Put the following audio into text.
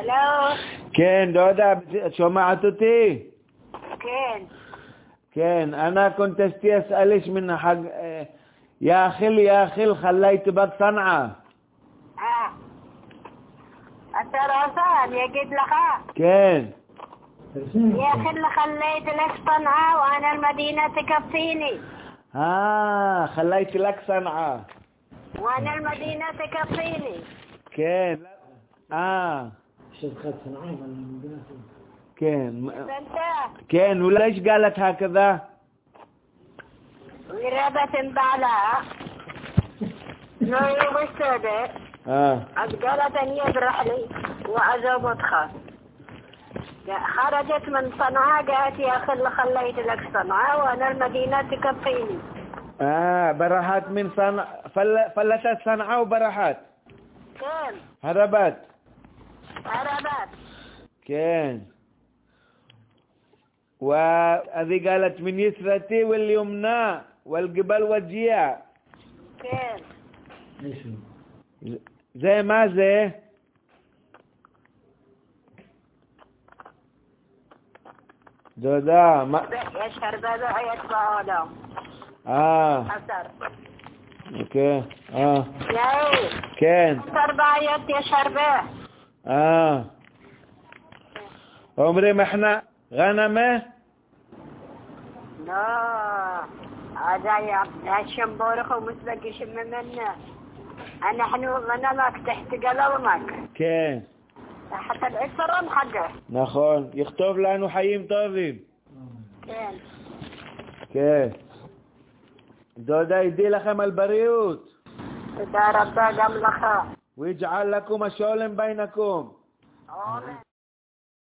الو. כן, דודה, את שומעת אותי? כן. כן, أنا كنت أسألش من حق يا أخي خليت بك صنعة. أنت راسان يجد لك. כן. يا أخي خليت لك صنعة وأنا المدينة تكفيني. خليت لك صنعة وأنا المدينة تكفيني. כן. شبكة صنعاء المدينة. כן. أنت. כן, وليش قالت هكذا؟ ورابة بعلها لو يوم السادة قالت أن يبرح لي وأزوبتها. خرجت من صنعاء قالت يا أخي خليت لك صنعاء وأنا المدينة تكفيني. برحت من صنعاء فلتت صنعاء وبرحت. كين. هربت. كين. وهذه قالت من يسرتي واليمنى والقبل والجيع. كين. زي ما زي دودا ما يشهر بابا يتبعوا لهم. حسر. اوكي. ياي. كين. تربايت يشهر به. عمري ما احنا غنمه. لا هذا يا هالشمبورخ ومثلك يشم منه. نحن غنمك تحت قلمك. كين. حتى الإسرام حقه. נכון, יכתוב לנו חיים טובים. כן. כן. דודה, ידי לכם על בריאות. תודה רבה גם לך. ויג'על לכם השולם בינכם. אמן.